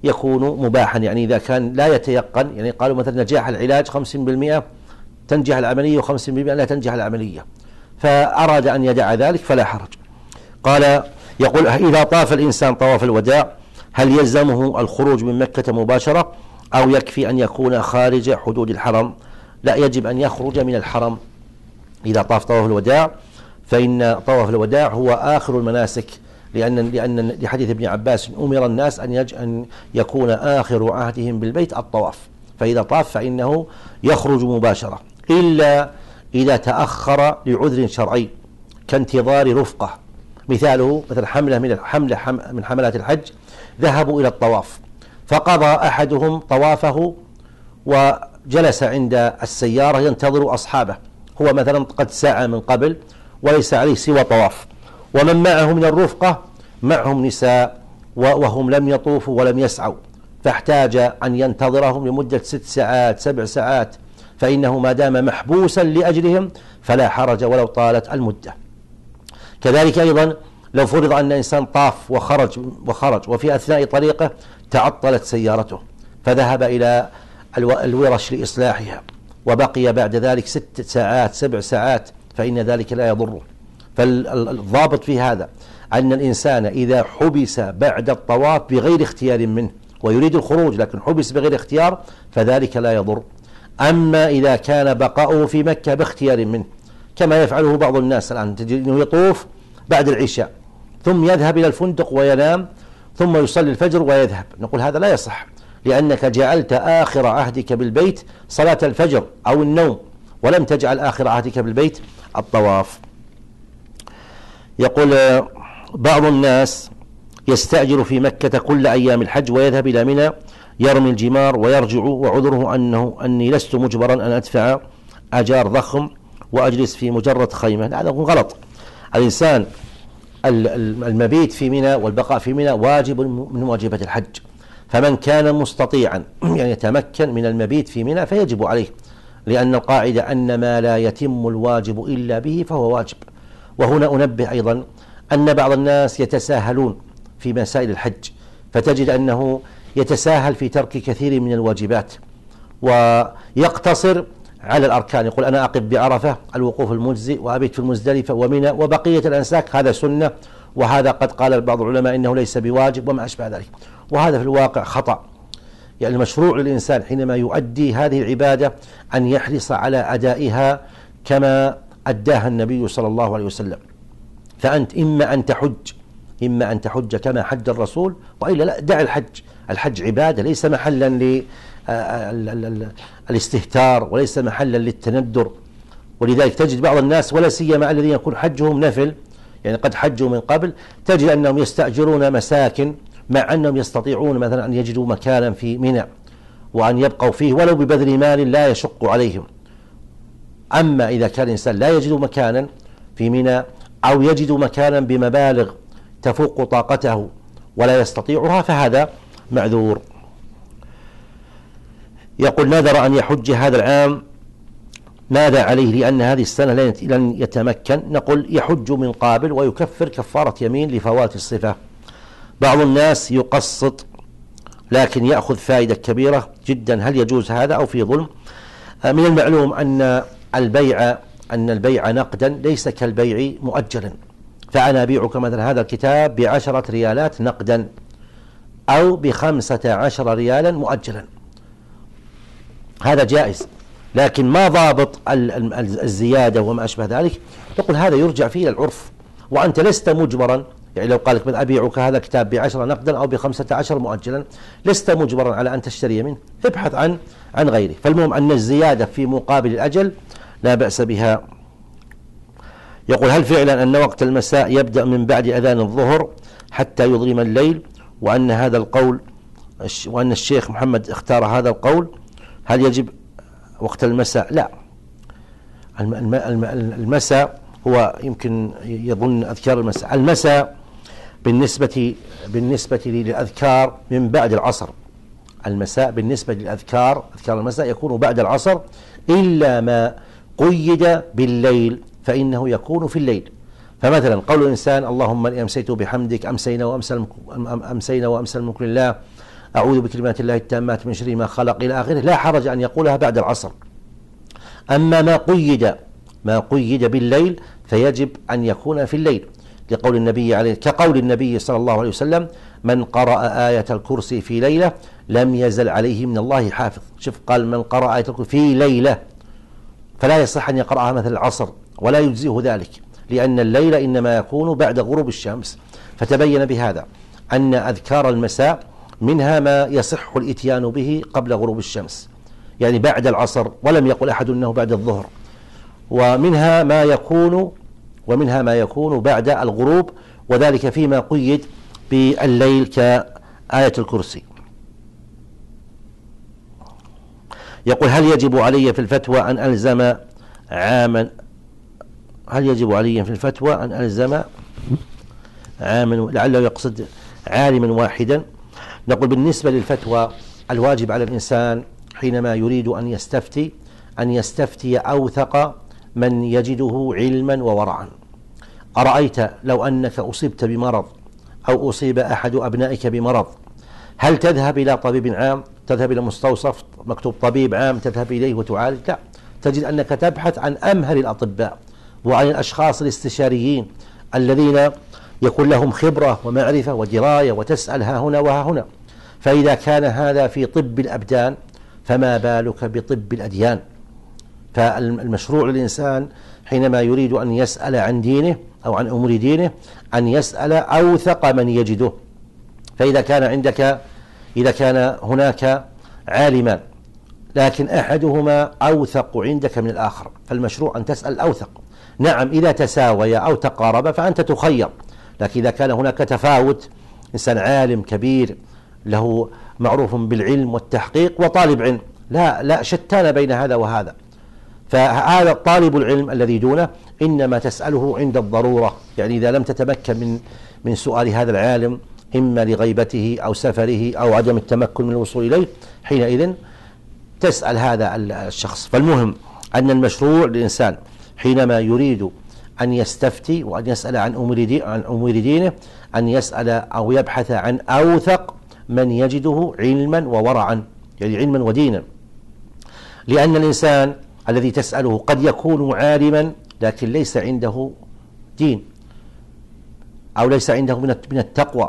يكون مباحا. يعني إذا كان لا يتيقن، يعني قالوا مثلا نجاح العلاج خمسين بالمئة تنجح العملية وخمسين بالمئة لا تنجح العملية، فأراد أن يدع ذلك فلا حرج. قال يقول إذا طاف الإنسان طواف الوداع هل يلزمه الخروج من مكة مباشرة أو يكفي أن يكون خارج حدود الحرم؟ لا، يجب أن يخرج من الحرم إذا طاف طواف الوداع، فإن طواف الوداع هو آخر المناسك، لأن لأن لحديث ابن عباس أمر الناس أن يج أن يكون آخر عهدهم بالبيت الطواف، فإذا طاف فإنه يخرج مباشرة، إلا إذا تأخر لعذر شرعي كانتظار رفقة. مثاله مثل حملة من حملة من حملات الحج ذهبوا إلى الطواف فقضى أحدهم طوافه وجلس عند السيارة ينتظر أصحابه، هو مثلا قد سعى من قبل وليس عليه سوى طواف، ومن معه من الرفقة معهم نساء وهم لم يطوفوا ولم يسعوا، فاحتاج أن ينتظرهم لمدة ست ساعات سبع ساعات، فإنه ما دام محبوسا لأجلهم فلا حرج ولو طالت المدة. كذلك أيضا لو فرض أن إنسان طاف وخرج وخرج وفي أثناء طريقه تعطلت سيارته فذهب إلى الورش لإصلاحها وبقي بعد ذلك ست ساعات سبع ساعات فإن ذلك لا يضره. فالضابط في هذا أن الإنسان إذا حبس بعد الطواف بغير اختيار منه ويريد الخروج لكن حبس بغير اختيار فذلك لا يضر. أما إذا كان بقاؤه في مكة باختيار منه كما يفعله بعض الناس الآن، تجد أنه يطوف بعد العشاء ثم يذهب إلى الفندق وينام ثم يصلي الفجر ويذهب، نقول هذا لا يصح، لأنك جعلت آخر عهدك بالبيت صلاة الفجر أو النوم ولم تجعل آخر عهدك بالبيت الطواف. يقول بعض الناس يستأجر في مكة كل أيام الحج ويذهب إلى منى يرمي الجمار ويرجع وعذره أنه أني لست مجبرا أن أدفع أجار ضخم وأجلس في مجرد خيمة. هذا غلط. الإنسان المبيت في منى والبقاء في منى واجب من واجبات الحج، فمن كان مستطيعا يعني يتمكن من المبيت في منى فيجب عليه، لأن القاعدة أن ما لا يتم الواجب إلا به فهو واجب. وهنا أنبه أيضا أن بعض الناس يتساهلون في مسائل الحج، فتجد أنه يتساهل في ترك كثير من الواجبات ويقتصر على الأركان، يقول أنا أقف بعرفة الوقوف المجزي وأبيت في المزدلفة ومنى وبقية الأنساك هذا سنة، وهذا قد قال بعض العلماء إنه ليس بواجب وما أشبه ذلك، وهذا في الواقع خطأ. يعني المشروع للإنسان حينما يؤدي هذه العبادة أن يحرص على أدائها كما أداها النبي صلى الله عليه وسلم. فأنت إما أن تحج إما أن تحج كما حج الرسول، وإلا لا، دع الحج. الحج عبادة ليس محلا للاستهتار وليس محلا للتندر، ولذلك تجد بعض الناس ولا سيما الذين يكون حجهم نفل، يعني قد حجوا من قبل، تجد أنهم يستأجرون مساكن مع أنهم يستطيعون مثلا أن يجدوا مكانا في منى وأن يبقوا فيه ولو ببذل مال لا يشق عليهم. أما إذا كان الإنسان لا يجد مكانا في منى أو يجد مكانا بمبالغ تفوق طاقته ولا يستطيعها فهذا معذور. يقول نذر أن يحج هذا العام ماذا عليه لأن هذه السنة لن يتمكن؟ نقول يحج من قابل ويكفر كفارة يمين لفوات الصفة. بعض الناس يقسط لكن يأخذ فائدة كبيرة جدا، هل يجوز هذا أو في ظلم؟ من المعلوم أن البيع أن البيع نقدا ليس كالبيع مؤجلا، فأنا أبيعك مثلا هذا الكتاب بعشرة ريالات نقدا أو بخمسة عشر ريالا مؤجلا، هذا جائز، لكن ما ضابط الزيادة وما أشبه ذلك، تقول هذا يرجع فيه إلى العرف، وأنت لست مجبرا. يعني لو قالك من أبيعك هذا الكتاب بعشرة نقدا أو بخمسة عشر مؤجلا لست مجبرا على أن تشتري منه، ابحث عن عن غيره. فالمهم أن الزيادة في مقابل الأجل لا بأس بها. يقول هل فعلا أن وقت المساء يبدأ من بعد أذان الظهر حتى يظلم الليل، وأن هذا القول وأن الشيخ محمد اختار هذا القول، هل يجب وقت المساء؟ لا، المساء هو يمكن يظن أذكار المساء، المساء بالنسبة بالنسبة للأذكار من بعد العصر، المساء بالنسبة للأذكار أذكار المساء يكون بعد العصر، إلا ما قيد بالليل فإنه يكون في الليل. فمثلا قول الإنسان اللهم إني أمسيت بحمدك أمسينا وأمسى أمسينا وأمسى الملك لله، أعوذ بكلمات الله التامات من شر ما خلق إلى آخره، لا حرج أن يقولها بعد العصر. أما ما قيد ما قيد بالليل فيجب أن يكون في الليل، لقول النبي عليه كقول النبي صلى الله عليه وسلم: من قرأ آية الكرسي في ليلة لم يزل عليه من الله حافظ. شوف، قال من قرأ آية الكرسي في ليلة، فلا يصح أن يقرأها مثل العصر ولا يجزئه ذلك، لأن الليل إنما يكون بعد غروب الشمس. فتبين بهذا أن أذكار المساء منها ما يصح الإتيان به قبل غروب الشمس، يعني بعد العصر، ولم يقل أحد أنه بعد الظهر. ومنها ما يكون ومنها ما يكون بعد الغروب، وذلك فيما قيد بالليل كآية الكرسي. يقول: هل يجب علي في الفتوى أن ألزم عاما هل يجب علي في الفتوى أن ألزم عاما، لعله يقصد عالما واحدا. نقول: بالنسبة للفتوى الواجب على الإنسان حينما يريد أن يستفتي أن يستفتي أوثق من يجده علما وورعا. أرأيت لو أنك أصبت بمرض أو أصيب أحد أبنائك بمرض، هل تذهب إلى طبيب عام، تذهب إلى مستوصف مكتوب طبيب عام تذهب إليه وتعالج؟ لا، تجد أنك تبحث عن أمهر الأطباء وعن الأشخاص الاستشاريين الذين يكون لهم خبرة ومعرفة ودراية، وتسأل ها هنا وها هنا. فإذا كان هذا في طب الأبدان فما بالك بطب الأديان؟ فالمشروع للإنسان حينما يريد أن يسأل عن دينه أو عن أمور دينه أن يسأل أوثق من يجده. فإذا كان عندك إذا كان هناك عالمان لكن أحدهما أوثق عندك من الآخر، فالمشروع أن تسأل الأوثق. نعم، إذا تساوي أو تقارب فأنت تخير، لكن إذا كان هناك تفاوت، إنسان عالم كبير له معروف بالعلم والتحقيق وطالب علم، لا لا شتان بين هذا وهذا، فهذا طالب العلم الذي دونه إنما تسأله عند الضرورة، يعني إذا لم تتمكن من من سؤال هذا العالم إما لغيبته أو سفره أو عدم التمكن من الوصول إليه، حينئذ تسأل هذا الشخص. فالمهم أن المشروع للإنسان حينما يريد أن يستفتي وأن يسأل عن أمور دي عن أمور دينه أن يسأل أو يبحث عن أوثق من يجده علما وورعا، يعني علما ودينا، لأن الإنسان الذي تسأله قد يكون عالما لكن ليس عنده دين أو ليس عنده من التقوى،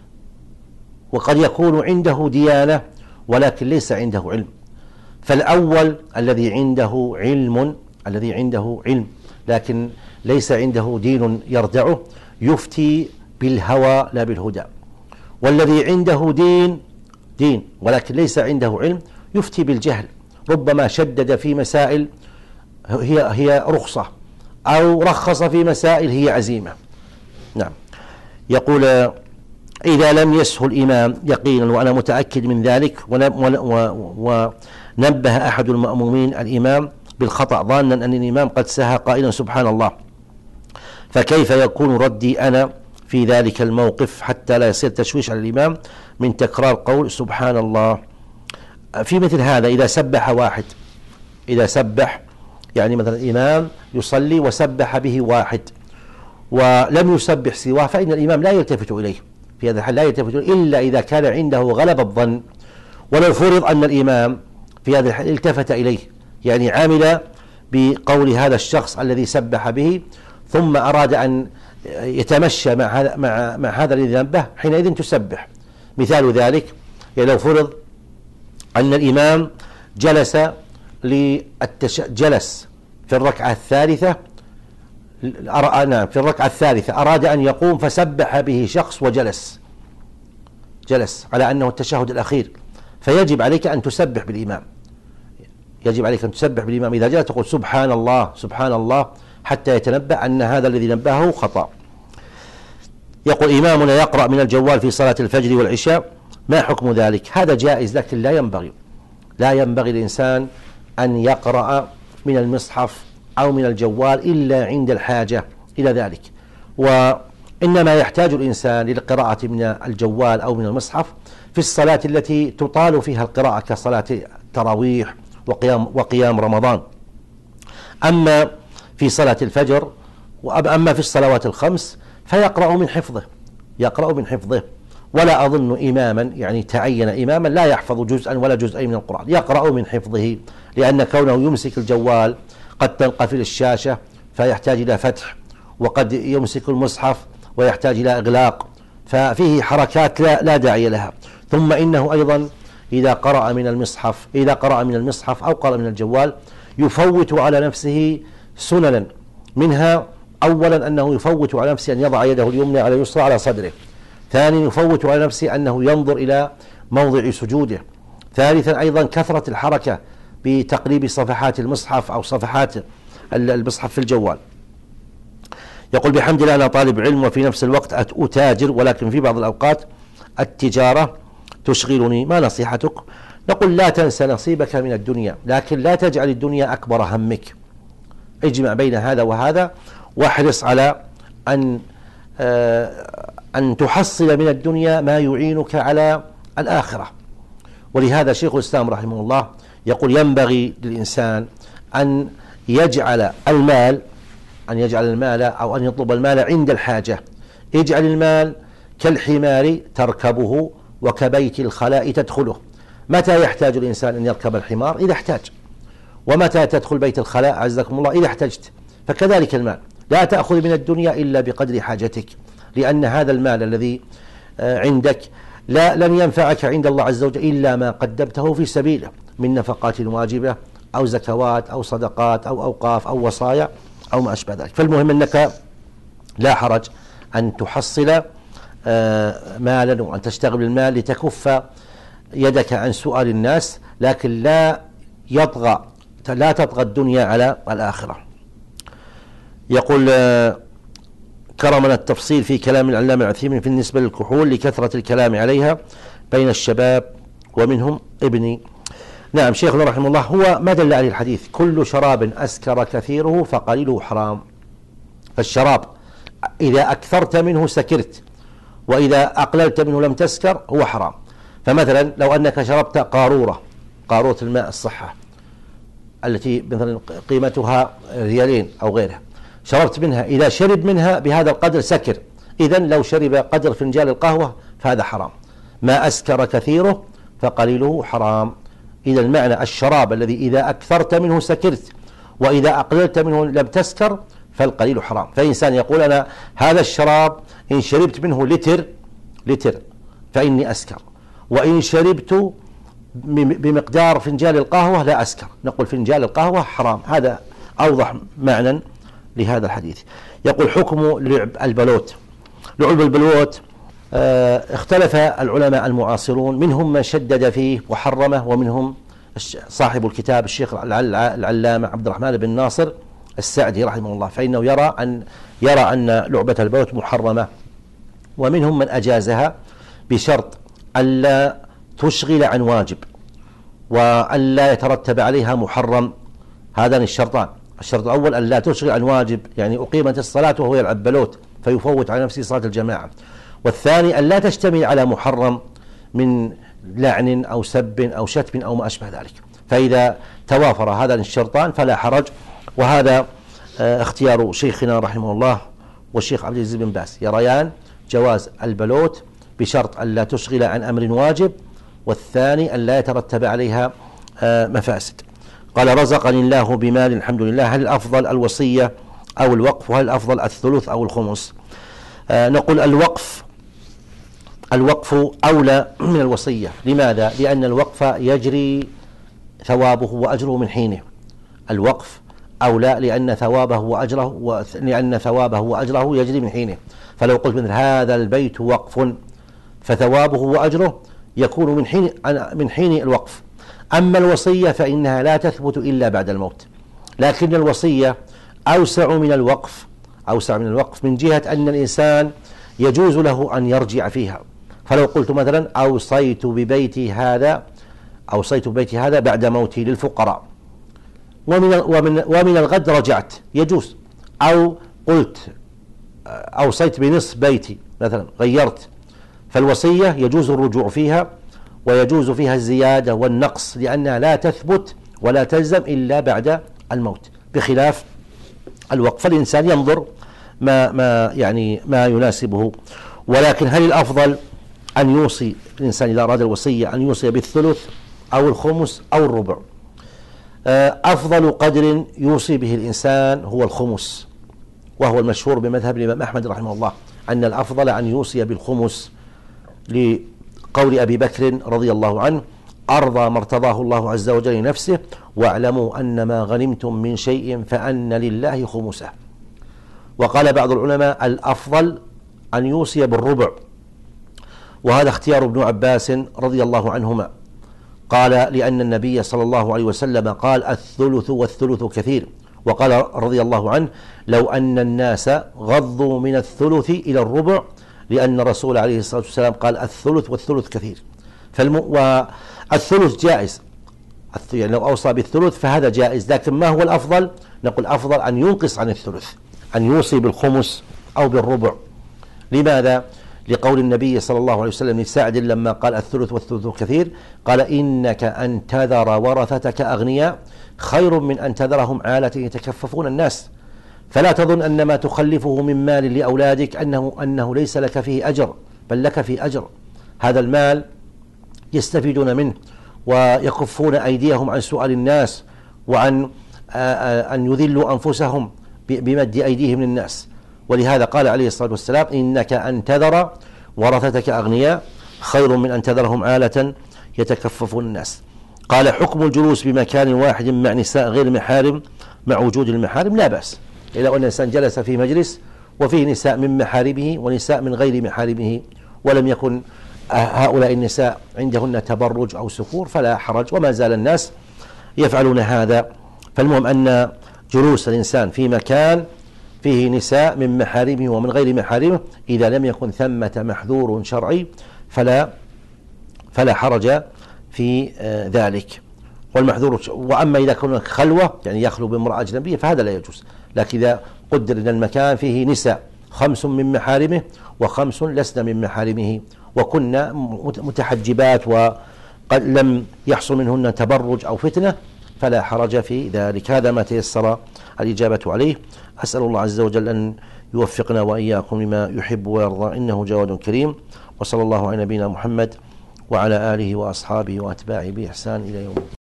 وقد يكون عنده ديانة ولكن ليس عنده علم. فالأول الذي عنده علم الذي عنده علم لكن ليس عنده دين يردعه يفتي بالهوى لا بالهدى، والذي عنده دين دين ولكن ليس عنده علم يفتي بالجهل، ربما شدد في مسائل هي هي رخصة أو رخص في مسائل هي عزيمة. نعم. يقول: إذا لم يسهل الإمام يقينا وأنا متأكد من ذلك، ونبه أحد المأمومين الإمام بالخطأ ظانا أن الإمام قد سهى قائلا سبحان الله، فكيف يكون ردي أنا في ذلك الموقف حتى لا يصير تشويش على الإمام من تكرار قول سبحان الله؟ في مثل هذا إذا سبح واحد إذا سبح يعني مثلا الإمام يصلي وسبح به واحد ولم يسبح سواه، فإن الإمام لا يلتفت إليه في هذا الحال، لا يلتفت إليه إلا إذا كان عنده غلب الظن. ولو فرض أن الإمام في هذا الحال التفت إليه، يعني عمل بقول هذا الشخص الذي سبح به ثم أراد أن يتمشى مع هذا مع مع هذا الذي نبه، حينئذ تسبح. مثال ذلك يعني لو فرض أن الإمام جلس للتش... جلس في الركعة الثالثة أر... نعم في الركعة الثالثة أراد أن يقوم فسبح به شخص وجلس جلس على أنه التشهد الأخير، فيجب عليك أن تسبح بالإمام يجب عليك أن تسبح بالإمام إذا جاء تقول سبحان الله سبحان الله حتى يتنبأ أن هذا الذي نبهه خطأ. يقول: إمامنا يقرأ من الجوال في صلاة الفجر والعشاء، ما حكم ذلك؟ هذا جائز لكن لا ينبغي لا ينبغي الإنسان أن يقرأ من المصحف أو من الجوال إلا عند الحاجة إلى ذلك، وإنما يحتاج الإنسان للقراءة من الجوال أو من المصحف في الصلاة التي تطال فيها القراءة كصلاة التراويح وقيام, وقيام رمضان. أما في صلاة الفجر وأما في الصلوات الخمس فيقرأ من حفظه يقرأ من حفظه ولا أظن إماما يعني تعين إماما لا يحفظ جزءا ولا جزئين من القرآن، يقرأ من حفظه، لأن كونه يمسك الجوال قد تنقفل الشاشة فيحتاج إلى فتح، وقد يمسك المصحف ويحتاج إلى إغلاق، ففيه حركات لا, لا داعي لها. ثم إنه أيضا إذا قرأ من المصحف إذا قرأ من المصحف أو قرأ من الجوال يفوت على نفسه سننا، منها أولا أنه يفوت على نفسه أن يضع يده اليمنى على اليسرى على صدره، ثانيا يفوت على نفسه أنه ينظر إلى موضع سجوده، ثالثا أيضا كثرة الحركة بتقليب صفحات المصحف أو صفحات المصحف في الجوال. يقول بحمد الله أنا طالب علم وفي نفس الوقت أتاجر، ولكن في بعض الأوقات التجارة تشغلني، ما نصيحتك؟ نقول لا تنسى نصيبك من الدنيا، لكن لا تجعل الدنيا أكبر همك، اجمع بين هذا وهذا، واحرص على أن أن تحصل من الدنيا ما يعينك على الآخرة. ولهذا شيخ الإسلام رحمه الله يقول ينبغي للإنسان أن يجعل المال أن يجعل المال أو أن يطلب المال عند الحاجة. اجعل المال كالحمار تركبه وكبيت الخلاء تدخله. متى يحتاج الإنسان أن يركب الحمار؟ إذا احتاج. ومتى تدخل بيت الخلاء عزكم الله؟ إذا احتجت. فكذلك المال، لا تأخذ من الدنيا إلا بقدر حاجتك، لأن هذا المال الذي عندك لا لن ينفعك عند الله عز وجل إلا ما قدمته في سبيله من نفقات واجبة أو زكوات أو صدقات أو أوقاف أو وصايا أو ما أشبه ذلك. فالمهم أنك لا حرج أن تحصل مالا وأن تشتغل بالمال لتكف يدك عن سؤال الناس، لكن لا يطغى لا تطغى الدنيا على الآخرة. يقول كرمنا التفصيل في كلام العلامة العثيمين في النسبة للكحول لكثرة الكلام عليها بين الشباب ومنهم ابني. نعم شيخنا رحمه الله هو ما دل عليه الحديث كل شراب أسكر كثيره فقليله حرام. فالشراب إذا أكثرت منه سكرت، وإذا أقللت منه لم تسكر هو حرام. فمثلا لو أنك شربت قارورة قارورة الماء الصحة التي مثلا قيمتها ريالين أو غيرها، شربت منها، إذا شرب منها بهذا القدر سكر، إذن لو شرب قدر فنجان القهوة فهذا حرام. ما أسكر كثيره فقليله حرام. إذا المعنى الشراب الذي إذا أكثرت منه سكرت، وإذا أقللت منه لم تسكر فالقليل حرام. فإنسان يقول أنا هذا الشراب إن شربت منه لتر لتر فإني أسكر، وإن شربت بمقدار فنجان القهوة لا أسكر، نقول فنجان القهوة حرام. هذا أوضح معنى لهذا الحديث. يقول حكم لعب البلوت. لعب البلوت اه اختلف العلماء المعاصرون، منهم من شدد فيه وحرمه، ومنهم صاحب الكتاب الشيخ العلامة عبد الرحمن بن ناصر السعدي رحمه الله، فإنه يرى أن يرى أن لعبة البلوت محرمة، ومنهم من أجازها بشرط ألا تشغل عن واجب وألا يترتب عليها محرم. هذان الشرطان، الشرط الأول ألا تشغل عن واجب، يعني أقيمت الصلاة وهو يلعب بلوت فيفوت على نفسه صلاة الجماعة، والثاني ألا تشتمل على محرم من لعن أو سب أو شتم أو ما أشبه ذلك. فإذا توافر هذان الشرطان فلا حرج. وهذا اختيار شيخنا رحمه الله والشيخ عبد العزيز بن باز، يريان جواز البلوت بشرط ألا تشغل عن أمر واجب، والثاني ألا يترتب عليها مفاسد. قال رزقني الله بمال الحمد لله، هل الأفضل الوصية أو الوقف، وهل الأفضل الثلث أو الخمس؟ نقول الوقف الوقف أولى من الوصية. لماذا؟ لأن الوقف يجري ثوابه وأجره من حينه. الوقف أولى لأن ثوابه وأجره لأن ثوابه وأجره يجري من حينه. فلو قلت مثل هذا البيت وقف فثوابه وأجره يكون من حين من حين الوقف. أما الوصية فإنها لا تثبت إلا بعد الموت، لكن الوصية أوسع من الوقف أوسع من الوقف من جهة أن الإنسان يجوز له أن يرجع فيها. فلو قلت مثلا أوصيت ببيتي هذا أوصيت ببيتي هذا بعد موتي للفقراء، ومن ومن ومن الغد رجعت، يجوز. أو قلت أوصيت بنصف بيتي مثلا، غيرت. فالوصية يجوز الرجوع فيها ويجوز فيها الزيادة والنقص، لأنها لا تثبت ولا تلزم إلا بعد الموت، بخلاف الوقف. فالإنسان ينظر ما ما يعني ما يناسبه. ولكن هل الأفضل أن يوصي الإنسان إذا أراد الوصية أن يوصي بالثلث أو الخمس أو الربع. أفضل قدر يوصي به الإنسان هو الخمس، وهو المشهور بمذهب الإمام أحمد رحمه الله أن الأفضل أن يوصي بالخمس، لقول أبي بكر رضي الله عنه: أرضى ما ارتضاه الله عز وجل لنفسه، واعلموا أن ما غنمتم من شيء فأن لله خمسه. وقال بعض العلماء: الأفضل أن يوصي بالربع، وهذا اختيار ابن عباس رضي الله عنهما، قال: لأن النبي صلى الله عليه وسلم قال: الثلث والثلث كثير. وقال رضي الله عنه: لو أن الناس غضوا من الثلث إلى الربع، لأن الرسول عليه الصلاة والسلام قال: الثلث والثلث كثير. فالم... والثلث جائز، يعني لو أوصى بالثلث فهذا جائز، لكن ما هو الأفضل؟ نقول أفضل أن ينقص عن الثلث، أن يوصي بالخمس أو بالربع. لماذا؟ لقول النبي صلى الله عليه وسلم لسعد لما قال: الثلث والثلث كثير، قال: إنك أن تذر ورثتك أغنياء خير من أن تذرهم عالة يتكففون الناس. فلا تظن أن ما تخلفه من مال لأولادك أنه, أنه ليس لك فيه أجر، بل لك فيه أجر. هذا المال يستفيدون منه ويكفون أيديهم عن سؤال الناس، وعن أن يذلوا أنفسهم بمد أيديهم للناس. ولهذا قال عليه الصلاة والسلام: إنك أن تذر ورثتك أغنياء خير من أن تذرهم عالة يتكففون الناس. قال: حكم الجلوس بمكان واحد مع نساء غير محارم مع وجود المحارم لا بأس. إذا أن الإنسان جلس في مجلس وفيه نساء من محارمه ونساء من غير محارمه، ولم يكن هؤلاء النساء عندهن تبرج أو سكور، فلا حرج، وما زال الناس يفعلون هذا. فالمهم أن جلوس الإنسان في مكان فيه نساء من محارمه ومن غير محارمه، إذا لم يكن ثمة محذور شرعي فلا فلا حرج في ذلك. والمحذور، وأما إذا كان خلوة يعني يخلو بامرأة أجنبية فهذا لا يجوز. لكن إذا قدر أن المكان فيه نساء خمس من محارمه وخمس لسن من محارمه وكنا متحجبات وقد لم يحصل منهن تبرج أو فتنة، فلا حرج في ذلك. هذا ما تيسر الإجابة عليه. أسأل الله عز وجل أن يوفقنا وإياكم لما يحب ويرضى، إنه جواد كريم. وصلى الله على نبينا محمد وعلى آله وأصحابه وأتباعه بإحسان إلى يوم الدين.